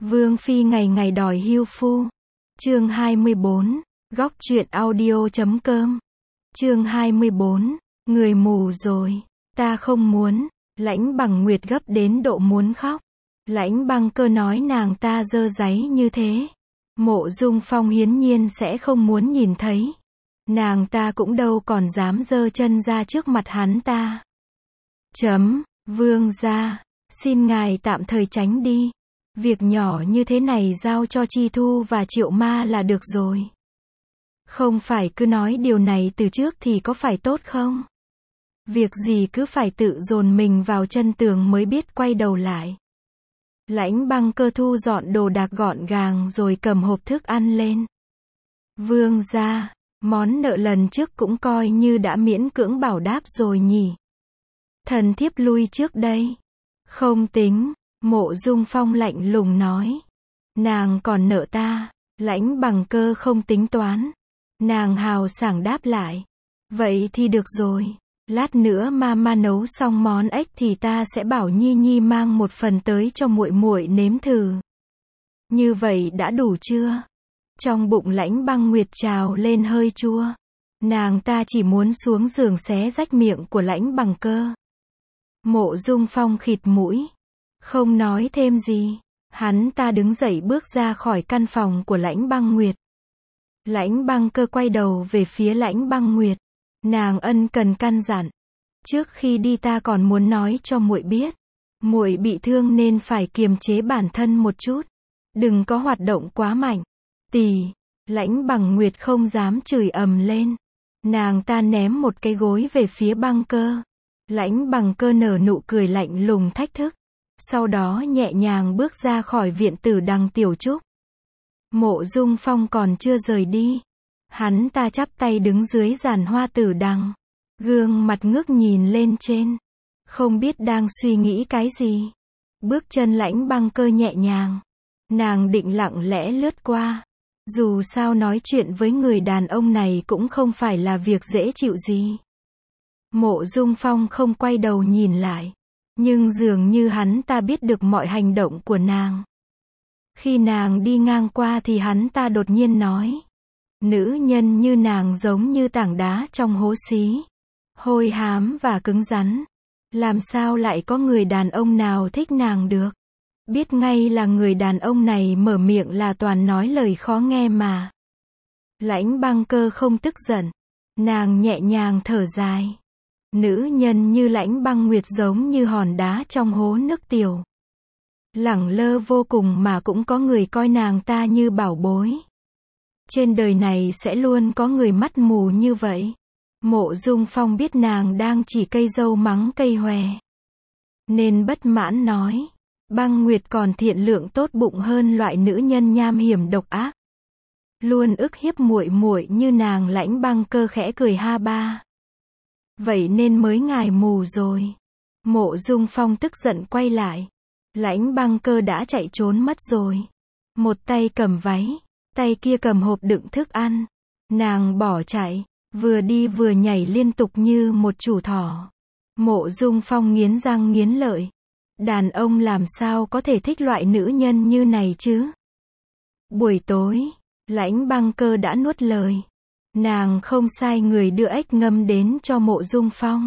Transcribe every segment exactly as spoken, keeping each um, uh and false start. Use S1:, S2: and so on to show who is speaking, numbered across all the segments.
S1: Vương phi ngày ngày đòi hưu phu. Chương hai mươi bốn, góc truyện audio chấm com. Chương hai mươi bốn, người mù rồi, ta không muốn. Lãnh Bằng Nguyệt gấp đến độ muốn khóc. Lãnh Băng Cơ nói nàng ta dơ dáy như thế, Mộ Dung Phong hiển nhiên sẽ không muốn nhìn thấy. Nàng ta cũng đâu còn dám dơ chân ra trước mặt hắn ta. Chấm, vương gia, xin ngài tạm thời tránh đi. Việc nhỏ như thế này giao cho Chi Thu và Triệu Ma là được rồi. Không phải cứ nói điều này từ trước thì có phải tốt không? Việc gì cứ phải tự dồn mình vào chân tường mới biết quay đầu lại. Lãnh Băng Cơ thu dọn đồ đạc gọn gàng rồi cầm hộp thức ăn lên. Vương gia, món nợ lần trước cũng coi như đã miễn cưỡng bảo đáp rồi nhỉ. Thần thiếp lui trước đây. Không tính, Mộ Dung Phong lạnh lùng nói. Nàng còn nợ ta. Lãnh Bằng Cơ không tính toán. Nàng hào sảng đáp lại. Vậy thì được rồi. Lát nữa mama nấu xong món ếch thì ta sẽ bảo Nhi Nhi mang một phần tới cho muội muội nếm thử. Như vậy đã đủ chưa? Trong bụng Lãnh Băng Nguyệt trào lên hơi chua. Nàng ta chỉ muốn xuống giường xé rách miệng của Lãnh Bằng Cơ. Mộ Dung Phong khịt mũi. Không nói thêm gì. Hắn ta đứng dậy bước ra khỏi căn phòng của Lãnh Băng Nguyệt. Lãnh Băng Cơ quay đầu về phía Lãnh Băng Nguyệt. Nàng ân cần căn dặn. Trước khi đi ta còn muốn nói cho muội biết. Muội bị thương nên phải kiềm chế bản thân một chút. Đừng có hoạt động quá mạnh. Tì, Lãnh Bằng Nguyệt không dám chửi ầm lên. Nàng ta ném một cái gối về phía Băng Cơ. Lãnh Bằng Cơ nở nụ cười lạnh lùng thách thức. Sau đó nhẹ nhàng bước ra khỏi viện tử Đằng Tiểu Trúc. Mộ Dung Phong còn chưa rời đi. Hắn ta chắp tay đứng dưới giàn hoa tử đằng. Gương mặt ngước nhìn lên trên. Không biết đang suy nghĩ cái gì. Bước chân Lãnh Băng Cơ nhẹ nhàng. Nàng định lặng lẽ lướt qua. Dù sao nói chuyện với người đàn ông này cũng không phải là việc dễ chịu gì. Mộ Dung Phong không quay đầu nhìn lại. Nhưng dường như hắn ta biết được mọi hành động của nàng. Khi nàng đi ngang qua thì hắn ta đột nhiên nói. Nữ nhân như nàng giống như tảng đá trong hố xí. Hôi hám và cứng rắn. Làm sao lại có người đàn ông nào thích nàng được? Biết ngay là người đàn ông này mở miệng là toàn nói lời khó nghe mà. Lãnh Băng Cơ không tức giận. Nàng nhẹ nhàng thở dài. Nữ nhân như Lãnh Băng Nguyệt giống như hòn đá trong hố nước tiểu. Lẳng lơ vô cùng mà cũng có người coi nàng ta như bảo bối. Trên đời này sẽ luôn có người mắt mù như vậy. Mộ Dung Phong biết nàng đang chỉ cây dâu mắng cây hòe. Nên bất mãn nói. Băng Nguyệt còn thiện lượng tốt bụng hơn loại nữ nhân nham hiểm độc ác. Luôn ức hiếp muội muội như nàng. Lãnh Băng Cơ khẽ cười ha ba. Vậy nên mới ngài mù rồi. Mộ Dung Phong tức giận quay lại. Lãnh Băng Cơ đã chạy trốn mất rồi. Một tay cầm váy, tay kia cầm hộp đựng thức ăn. Nàng bỏ chạy, vừa đi vừa nhảy liên tục như một chủ thỏ. Mộ Dung Phong nghiến răng nghiến lợi. Đàn ông làm sao có thể thích loại nữ nhân như này chứ? Buổi tối, Lãnh Băng Cơ đã nuốt lời. Nàng không sai người đưa ếch ngâm đến cho Mộ Dung Phong.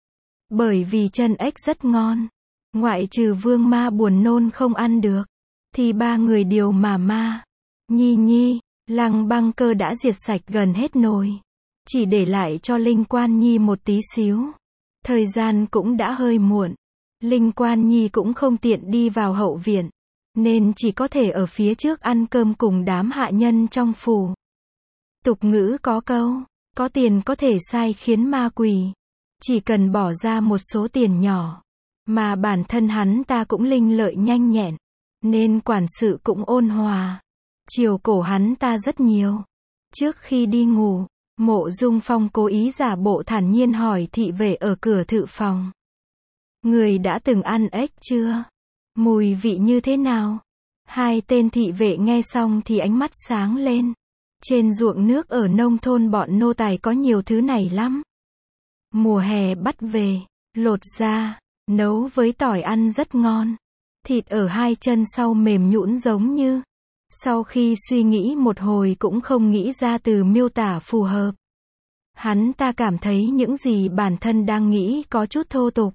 S1: Bởi vì chân ếch rất ngon. Ngoại trừ Vương Ma buồn nôn không ăn được. Thì ba người đều mà ma. Nhi Nhi, Lăng Băng Cơ đã diệt sạch gần hết nồi. Chỉ để lại cho Linh Quan Nhi một tí xíu. Thời gian cũng đã hơi muộn. Linh Quan Nhi cũng không tiện đi vào hậu viện. Nên chỉ có thể ở phía trước ăn cơm cùng đám hạ nhân trong phủ. Tục ngữ có câu, có tiền có thể sai khiến ma quỷ. Chỉ cần bỏ ra một số tiền nhỏ. Mà bản thân hắn ta cũng linh lợi nhanh nhẹn. Nên quản sự cũng ôn hòa. Chiều cổ hắn ta rất nhiều. Trước khi đi ngủ, Mộ Dung Phong cố ý giả bộ thản nhiên hỏi thị vệ ở cửa thự phòng. Người đã từng ăn ếch chưa? Mùi vị như thế nào? Hai tên thị vệ nghe xong thì ánh mắt sáng lên. Trên ruộng nước ở nông thôn bọn nô tài có nhiều thứ này lắm. Mùa hè bắt về, lột ra, nấu với tỏi ăn rất ngon. Thịt ở hai chân sau mềm nhũn giống như. Sau khi suy nghĩ một hồi cũng không nghĩ ra từ miêu tả phù hợp. Hắn ta cảm thấy những gì bản thân đang nghĩ có chút thô tục.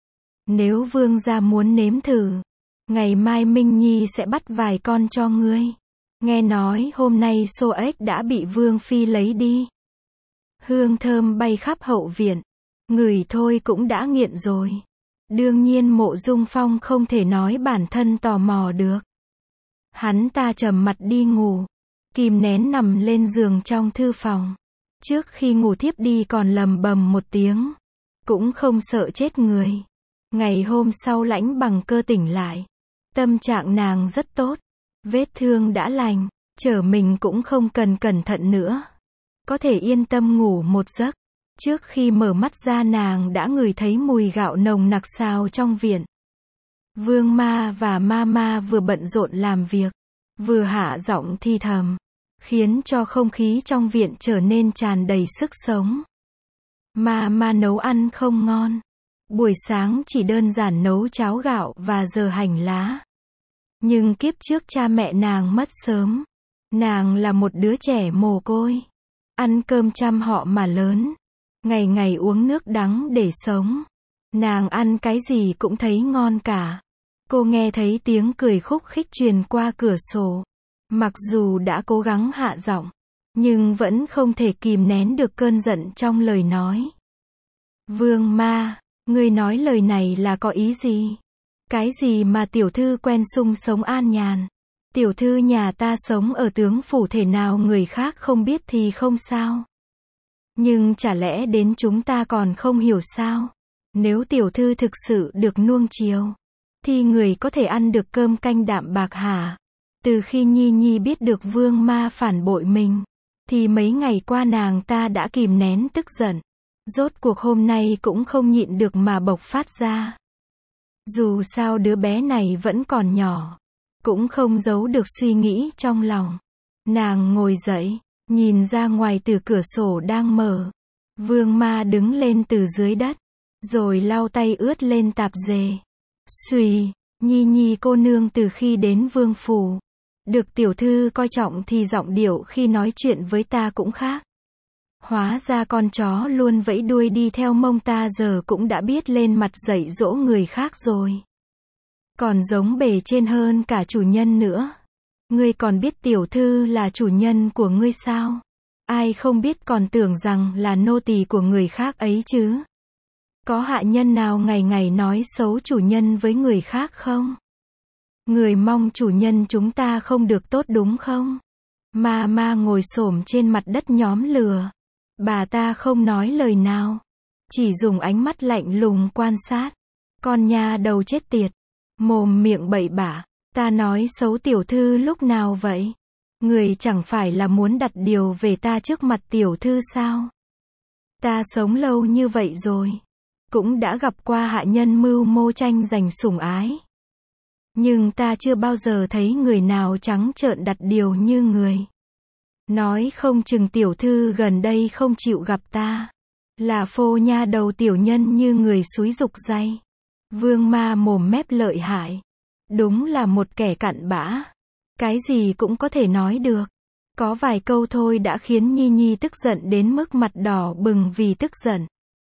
S1: Nếu vương gia muốn nếm thử, ngày mai Minh Nhi sẽ bắt vài con cho ngươi. Nghe nói hôm nay xô ếch đã bị vương phi lấy đi. Hương thơm bay khắp hậu viện. Ngửi thôi cũng đã nghiện rồi. Đương nhiên Mộ Dung Phong không thể nói bản thân tò mò được. Hắn ta trầm mặt đi ngủ. Kìm nén nằm lên giường trong thư phòng. Trước khi ngủ thiếp đi còn lầm bầm một tiếng. Cũng không sợ chết người. Ngày hôm sau Lãnh Bằng Cơ tỉnh lại. Tâm trạng nàng rất tốt. Vết thương đã lành. Chở mình cũng không cần cẩn thận nữa. Có thể yên tâm ngủ một giấc. Trước khi mở mắt ra nàng đã ngửi thấy mùi gạo nồng nặc xào trong viện. Vương Ma và Ma Ma vừa bận rộn làm việc, vừa hạ giọng thi thầm, khiến cho không khí trong viện trở nên tràn đầy sức sống. Ma Ma nấu ăn không ngon. Buổi sáng chỉ đơn giản nấu cháo gạo và giờ hành lá. Nhưng kiếp trước cha mẹ nàng mất sớm. Nàng là một đứa trẻ mồ côi. Ăn cơm chăm họ mà lớn. Ngày ngày uống nước đắng để sống. Nàng ăn cái gì cũng thấy ngon cả. Cô nghe thấy tiếng cười khúc khích truyền qua cửa sổ. Mặc dù đã cố gắng hạ giọng, nhưng vẫn không thể kìm nén được cơn giận trong lời nói. Vương Ma, ngươi nói lời này là có ý gì? Cái gì mà tiểu thư quen sung sống an nhàn? Tiểu thư nhà ta sống ở tướng phủ thể nào người khác không biết thì không sao. Nhưng chả lẽ đến chúng ta còn không hiểu sao? Nếu tiểu thư thực sự được nuông chiều, thì người có thể ăn được cơm canh đạm bạc hả? Từ khi Nhi Nhi biết được Vương Ma phản bội mình, thì mấy ngày qua nàng ta đã kìm nén tức giận. Rốt cuộc hôm nay cũng không nhịn được mà bộc phát ra. Dù sao đứa bé này vẫn còn nhỏ, cũng không giấu được suy nghĩ trong lòng. Nàng ngồi dậy, nhìn ra ngoài từ cửa sổ đang mở. Vương Ma đứng lên từ dưới đất, rồi lau tay ướt lên tạp dề. Xùy, Nhi Nhi cô nương từ khi đến vương phủ, được tiểu thư coi trọng thì giọng điệu khi nói chuyện với ta cũng khác. Hóa ra con chó luôn vẫy đuôi đi theo mông ta giờ cũng đã biết lên mặt dạy dỗ người khác rồi. Còn giống bề trên hơn cả chủ nhân nữa. Ngươi còn biết tiểu thư là chủ nhân của ngươi sao? Ai không biết còn tưởng rằng là nô tỳ của người khác ấy chứ? Có hạ nhân nào ngày ngày nói xấu chủ nhân với người khác không? Người mong chủ nhân chúng ta không được tốt đúng không? Ma Ma ngồi xổm trên mặt đất nhóm lửa. Bà ta không nói lời nào, chỉ dùng ánh mắt lạnh lùng quan sát. Con nha đầu chết tiệt, mồm miệng bậy bạ, ta nói xấu tiểu thư lúc nào vậy? Người chẳng phải là muốn đặt điều về ta trước mặt tiểu thư sao? Ta sống lâu như vậy rồi, cũng đã gặp qua hạ nhân mưu mô tranh giành sủng ái. Nhưng ta chưa bao giờ thấy người nào trắng trợn đặt điều như người. Nói không chừng tiểu thư gần đây không chịu gặp ta. Là phô nha đầu tiểu nhân như người xúi giục day. Vương Ma mồm mép lợi hại. Đúng là một kẻ cặn bã. Cái gì cũng có thể nói được. Có vài câu thôi đã khiến Nhi Nhi tức giận đến mức mặt đỏ bừng vì tức giận.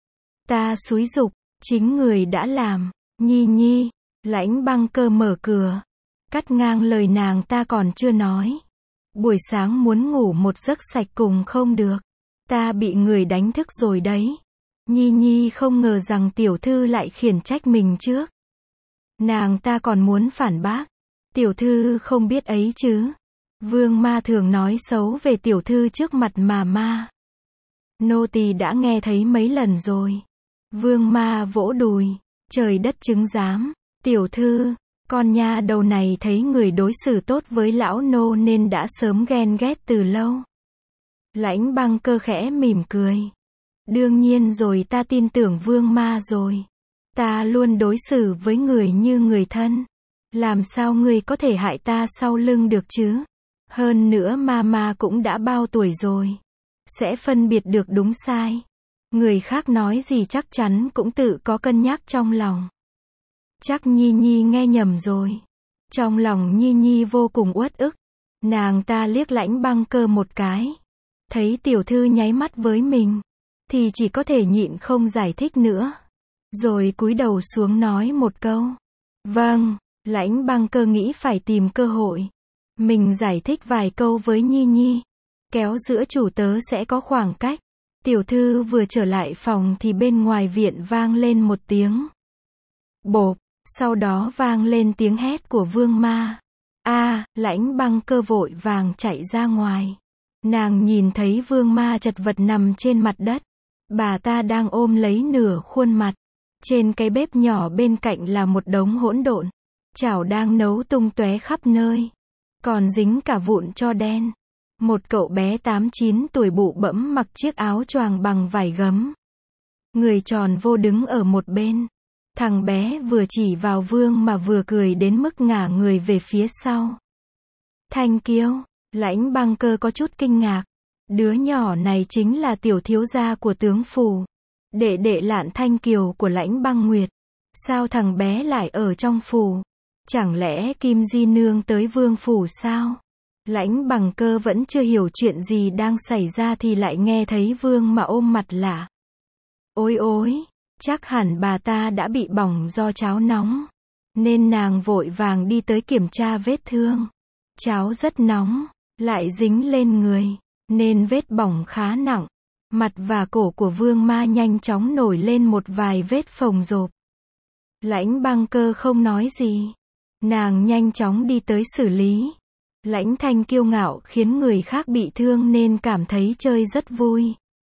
S1: Ta xúi giục, chính người đã làm. Nhi Nhi, Lãnh Băng Cơ mở cửa, cắt ngang lời nàng ta còn chưa nói. Buổi sáng muốn ngủ một giấc sạch cùng không được. Ta bị người đánh thức rồi đấy. Nhi Nhi không ngờ rằng tiểu thư lại khiển trách mình trước. Nàng ta còn muốn phản bác. Tiểu thư không biết ấy chứ. Vương Ma thường nói xấu về tiểu thư trước mặt mà ma. Nô tỳ đã nghe thấy mấy lần rồi. Vương Ma vỗ đùi. Trời đất chứng giám. Tiểu thư, con nha đầu này thấy người đối xử tốt với lão nô nên đã sớm ghen ghét từ lâu. Lãnh Băng Cơ khẽ mỉm cười. Đương nhiên rồi, ta tin tưởng Vương Ma rồi. Ta luôn đối xử với người như người thân. Làm sao ngươi có thể hại ta sau lưng được chứ? Hơn nữa Ma Ma cũng đã bao tuổi rồi. Sẽ phân biệt được đúng sai. Người khác nói gì chắc chắn cũng tự có cân nhắc trong lòng. Chắc Nhi Nhi nghe nhầm rồi. Trong lòng Nhi Nhi vô cùng uất ức. Nàng ta liếc Lãnh Băng Cơ một cái. Thấy tiểu thư nháy mắt với mình, thì chỉ có thể nhịn không giải thích nữa. Rồi cúi đầu xuống nói một câu. Vâng, Lãnh Băng Cơ nghĩ phải tìm cơ hội. Mình giải thích vài câu với Nhi Nhi. Kéo giữa chủ tớ sẽ có khoảng cách. Tiểu thư vừa trở lại phòng thì bên ngoài viện vang lên một tiếng bộp, sau đó vang lên tiếng hét của Vương Ma. A, Lãnh Băng Cơ vội vàng chạy ra ngoài. Nàng nhìn thấy Vương Ma chật vật nằm trên mặt đất. Bà ta đang ôm lấy nửa khuôn mặt. Trên cái bếp nhỏ bên cạnh là một đống hỗn độn. Chảo đang nấu tung tóe khắp nơi. Còn dính cả vụn tro đen. Một cậu bé tám chín tuổi bụ bẫm mặc chiếc áo choàng bằng vải gấm. Người tròn vô đứng ở một bên. Thằng bé vừa chỉ vào Vương mà vừa cười đến mức ngả người về phía sau. Thanh Kiêu, Lãnh Băng Cơ có chút kinh ngạc. Đứa nhỏ này chính là tiểu thiếu gia của tướng phủ. Đệ đệ Lạn Thanh Kiều của Lãnh Băng Nguyệt. Sao thằng bé lại ở trong phủ? Chẳng lẽ Kim Di Nương tới vương phủ sao? Lãnh Băng Cơ vẫn chưa hiểu chuyện gì đang xảy ra thì lại nghe thấy Vương mà ôm mặt lạ. Ôi ôi, chắc hẳn bà ta đã bị bỏng do cháo nóng. Nên nàng vội vàng đi tới kiểm tra vết thương. Cháo rất nóng, lại dính lên người, nên vết bỏng khá nặng. Mặt và cổ của Vương Ma nhanh chóng nổi lên một vài vết phồng rộp. Lãnh Băng Cơ không nói gì. Nàng nhanh chóng đi tới xử lý. Lãnh Thanh kiêu ngạo khiến người khác bị thương nên cảm thấy chơi rất vui.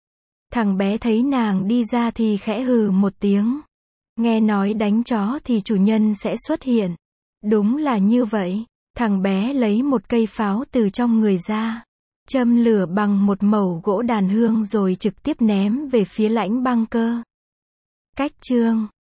S1: Thằng bé thấy nàng đi ra thì khẽ hừ một tiếng. Nghe nói đánh chó thì chủ nhân sẽ xuất hiện. Đúng là như vậy. Thằng bé lấy một cây pháo từ trong người ra. Châm lửa bằng một mẩu gỗ đàn hương rồi trực tiếp ném về phía Lãnh Băng Cơ. Cách chương